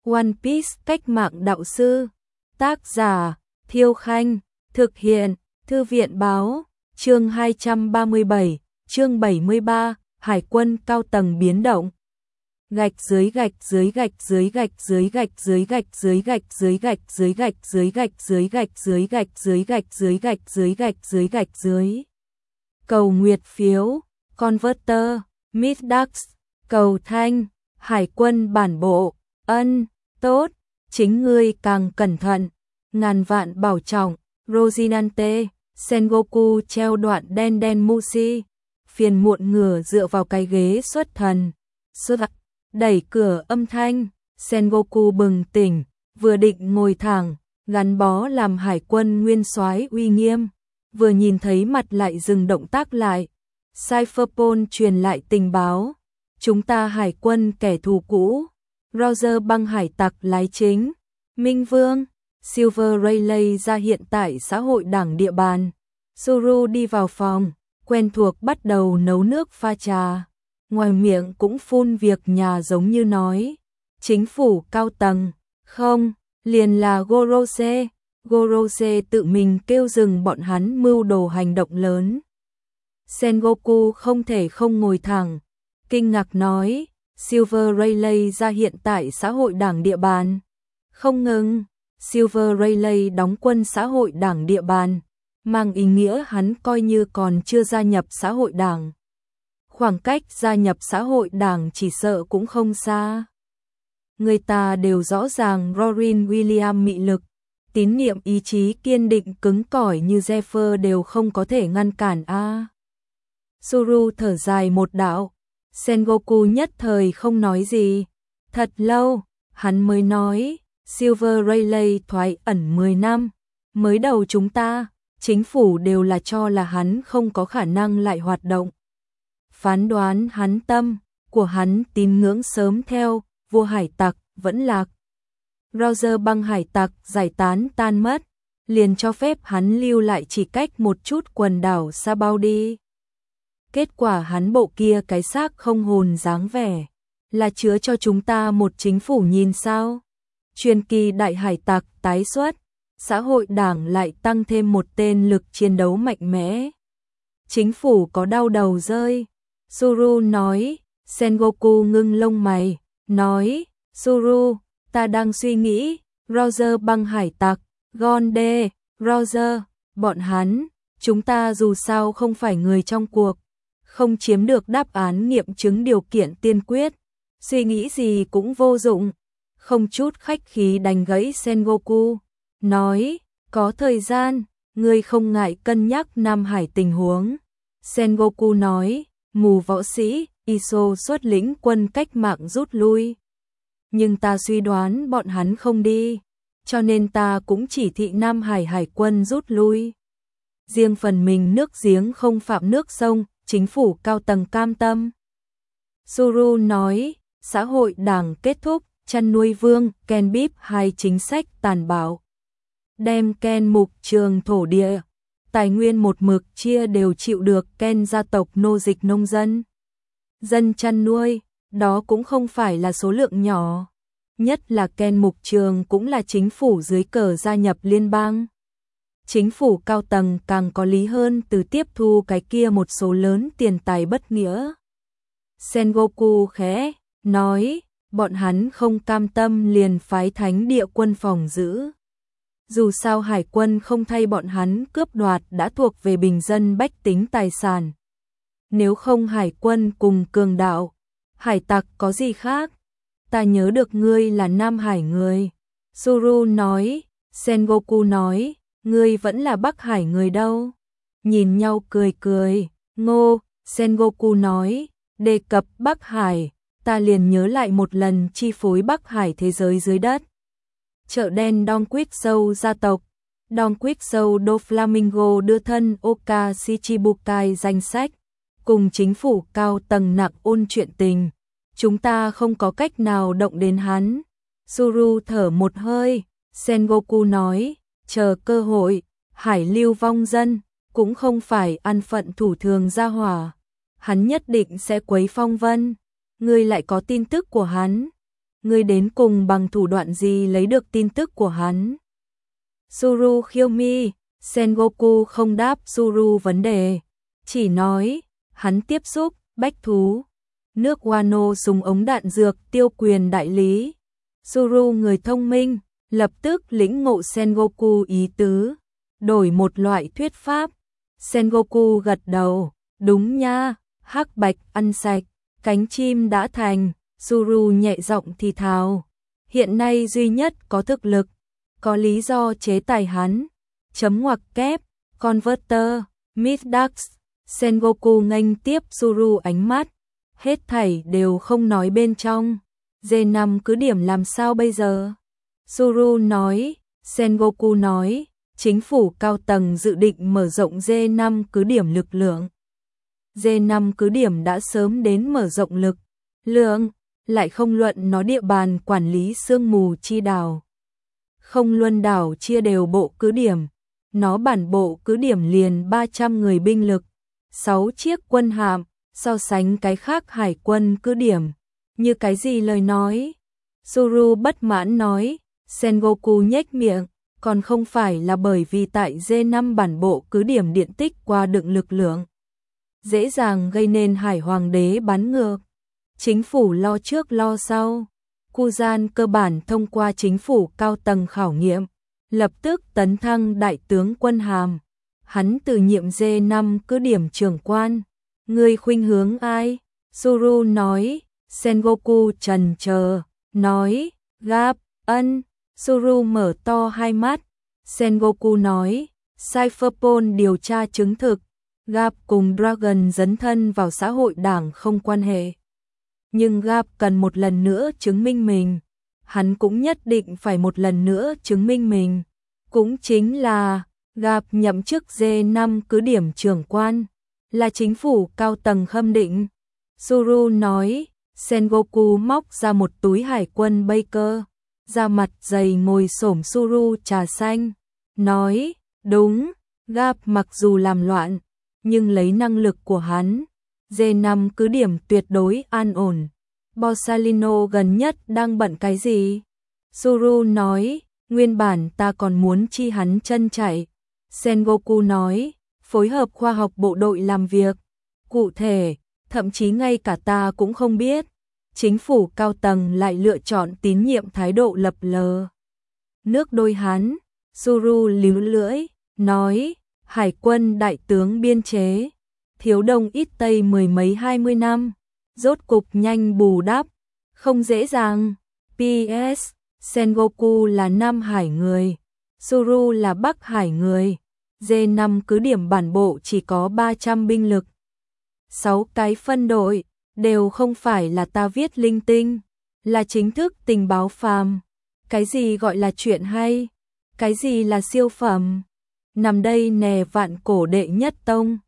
One Piece cách mạng đạo sư. Tác giả Thiêu Khanh. Thực hiện Thư viện Báo. Chương 237, chương 73, Hải quân cao tầng biến động. Gạch dưới gạch dưới gạch dưới gạch dưới gạch dưới gạch dưới gạch dưới gạch dưới gạch dưới gạch dưới gạch dưới gạch dưới gạch dưới gạch dưới gạch dưới gạch dưới. Cầu nguyệt phiếu, Converter, Middax, cầu thanh, Hải quân bản bộ, ân, tốt, chính ngươi càng cẩn thận, ngàn vạn bảo trọng, Rosinante, Sengoku treo đoạn đen đen Mushi, phiền muộn ngửa dựa vào cái ghế xuất thần, đẩy cửa âm thanh, Sengoku bừng tỉnh, vừa định ngồi thẳng, gắn bó làm hải quân nguyên soái uy nghiêm, vừa nhìn thấy mặt lại dừng động tác lại. Cypherpol truyền lại tình báo, chúng ta hải quân kẻ thù cũ, Roger băng hải tặc lái chính, Minh Vương, Silver Rayleigh ra hiện tại xã hội đảng địa bàn. Zuru đi vào phòng, quen thuộc bắt đầu nấu nước pha trà, ngoài miệng cũng phun việc nhà giống như nói. Chính phủ cao tầng, không, liền là Gorose. Gorose tự mình kêu dừng bọn hắn mưu đồ hành động lớn. Sengoku không thể không ngồi thẳng, kinh ngạc nói, Silver Rayleigh ra hiện tại xã hội đảng địa bàn. Không ngừng, Silver Rayleigh đóng quân xã hội đảng địa bàn, mang ý nghĩa hắn coi như còn chưa gia nhập xã hội đảng. Khoảng cách gia nhập xã hội đảng chỉ sợ cũng không xa. Người ta đều rõ ràng Robin Williams mị lực, tín niệm ý chí kiên định cứng cỏi như Zephyr đều không có thể ngăn cản a. Suru thở dài một đạo, Sengoku nhất thời không nói gì. Thật lâu, hắn mới nói, Silver Rayleigh thoái ẩn 10 năm, mới đầu chúng ta, chính phủ đều là cho là hắn không có khả năng lại hoạt động. Phán đoán hắn tâm của hắn tín ngưỡng sớm theo vua hải tặc vẫn lạc. Roger băng hải tặc giải tán tan mất, liền cho phép hắn lưu lại chỉ cách một chút quần đảo Sabaudi. Kết quả hắn bộ kia cái xác không hồn dáng vẻ, là chứa cho chúng ta một chính phủ nhìn sao. Truyền kỳ đại hải tặc tái xuất, xã hội đảng lại tăng thêm một tên lực chiến đấu mạnh mẽ. Chính phủ có đau đầu rơi. Suru nói, Sengoku ngưng lông mày, nói, Suru, ta đang suy nghĩ, Roger băng hải tặc, Gonde, Roger, bọn hắn, chúng ta dù sao không phải người trong cuộc, không chiếm được đáp án nghiệm chứng điều kiện tiên quyết, suy nghĩ gì cũng vô dụng. Không chút khách khí đánh gãy Sengoku, nói, có thời gian, ngươi không ngại cân nhắc Nam Hải tình huống. Sengoku nói, mù võ sĩ, Iso xuất lĩnh quân cách mạng rút lui. Nhưng ta suy đoán bọn hắn không đi, cho nên ta cũng chỉ thị Nam Hải hải quân rút lui. Riêng phần mình nước giếng không phạm nước sông, chính phủ cao tầng cam tâm. Suru nói, xã hội đảng kết thúc, chăn nuôi vương, Ken Bip hai chính sách tàn bạo. Đem Ken mục trường thổ địa, tài nguyên một mực chia đều chịu được Ken gia tộc nô dịch nông dân. Dân chăn nuôi, đó cũng không phải là số lượng nhỏ. Nhất là Ken mục trường cũng là chính phủ dưới cờ gia nhập liên bang. Chính phủ cao tầng càng có lý hơn từ tiếp thu cái kia một số lớn tiền tài bất nghĩa. Sengoku khẽ nói, bọn hắn không cam tâm liền phái thánh địa quân phòng giữ. Dù sao hải quân không thay bọn hắn cướp đoạt đã thuộc về bình dân bách tính tài sản. Nếu không hải quân cùng cường đạo, hải tặc có gì khác? Ta nhớ được ngươi là Nam Hải người. Suru nói, Sengoku nói, ngươi vẫn là Bắc Hải người đâu. Nhìn nhau cười cười, ngô, Sengoku nói, đề cập Bắc Hải, ta liền nhớ lại một lần chi phối Bắc Hải thế giới dưới đất. Chợ đen Don Quixote gia tộc, Don Quixote do Flamingo đưa thân Oka Shichibukai danh sách, cùng chính phủ cao tầng nặng ôn chuyện tình. Chúng ta không có cách nào động đến hắn. Suru thở một hơi, Sengoku nói, chờ cơ hội, hải lưu vong dân, cũng không phải ăn phận thủ thường gia hỏa. Hắn nhất định sẽ quấy phong vân. Ngươi lại có tin tức của hắn. ngươi đến cùng bằng thủ đoạn gì lấy được tin tức của hắn? Suru Hyomi, Sengoku không đáp Suru vấn đề, chỉ nói, hắn tiếp xúc, bách thú. Nước Wano dùng ống đạn dược tiêu quyền đại lý. Suru người thông minh, lập tức lĩnh ngộ Sengoku ý tứ, đổi một loại thuyết pháp. Sengoku gật đầu, đúng nha, hắc bạch ăn sạch, cánh chim đã thành. Suru nhẹ giọng thì thào, hiện nay duy nhất có thực lực, có lý do chế tài hắn. Chấm ngoặc kép, Converter, Midax. Sengoku nghênh tiếp Suru ánh mắt, hết thảy đều không nói bên trong. D5 cứ điểm làm sao bây giờ? Suru nói, Sengoku nói, chính phủ cao tầng dự định mở rộng D5 cứ điểm lực lượng. D5 cứ điểm đã sớm đến mở rộng lực lượng, lại không luận nó địa bàn quản lý sương mù chi đảo. Không luân đảo chia đều bộ cứ điểm, nó bản bộ cứ điểm liền 300 người binh lực, 6 chiếc quân hạm, so sánh cái khác hải quân cứ điểm. Như cái gì lời nói? Suru bất mãn nói, Sengoku nhếch miệng, còn không phải là bởi vì tại D5 bản bộ cứ điểm điện tích qua đựng lực lượng, dễ dàng gây nên hải hoàng đế bắn ngược. Chính phủ lo trước lo sau. Kuzan cơ bản thông qua chính phủ cao tầng khảo nghiệm, lập tức tấn thăng đại tướng quân hàm. Hắn từ nhiệm D5 cứ điểm trưởng quan. Người khuynh hướng ai? Suru nói. Sengoku trần chờ, nói, Gap, ân. Suru mở to hai mắt. Sengoku nói, Cypherpol điều tra chứng thực, Gap cùng Dragon dấn thân vào xã hội đảng không quan hệ. Nhưng Gap cần một lần nữa chứng minh mình. Hắn cũng nhất định phải một lần nữa chứng minh mình. Cũng chính là, Gap nhậm chức D5 cứ điểm trưởng quan, là chính phủ cao tầng khâm định. Suru nói, Sengoku móc ra một túi hải quân Baker, da mặt dày ngồi xổm Suru trà xanh, nói, đúng, Gap mặc dù làm loạn, nhưng lấy năng lực của hắn, D5 cứ điểm tuyệt đối an ổn. Borsalino gần nhất đang bận cái gì? Suru nói, nguyên bản ta còn muốn chi hắn chân chạy. Sengoku nói, phối hợp khoa học bộ đội làm việc. Cụ thể, thậm chí ngay cả ta cũng không biết. Chính phủ cao tầng lại lựa chọn tín nhiệm thái độ lập lờ. Nước đôi hắn, Suru líu lưỡi, nói, hải quân đại tướng biên chế, thiếu đông ít tây mười mấy 20 năm, rốt cục nhanh bù đắp, không dễ dàng. PS, Sengoku là Nam Hải người, Suru là Bắc Hải người, D5 cứ điểm bản bộ chỉ có 300 binh lực. 6 cái phân đội, đều không phải là ta viết linh tinh, là chính thức tình báo phàm. Cái gì gọi là chuyện hay? Cái gì là siêu phẩm? Nằm đây nè vạn cổ đệ nhất tông.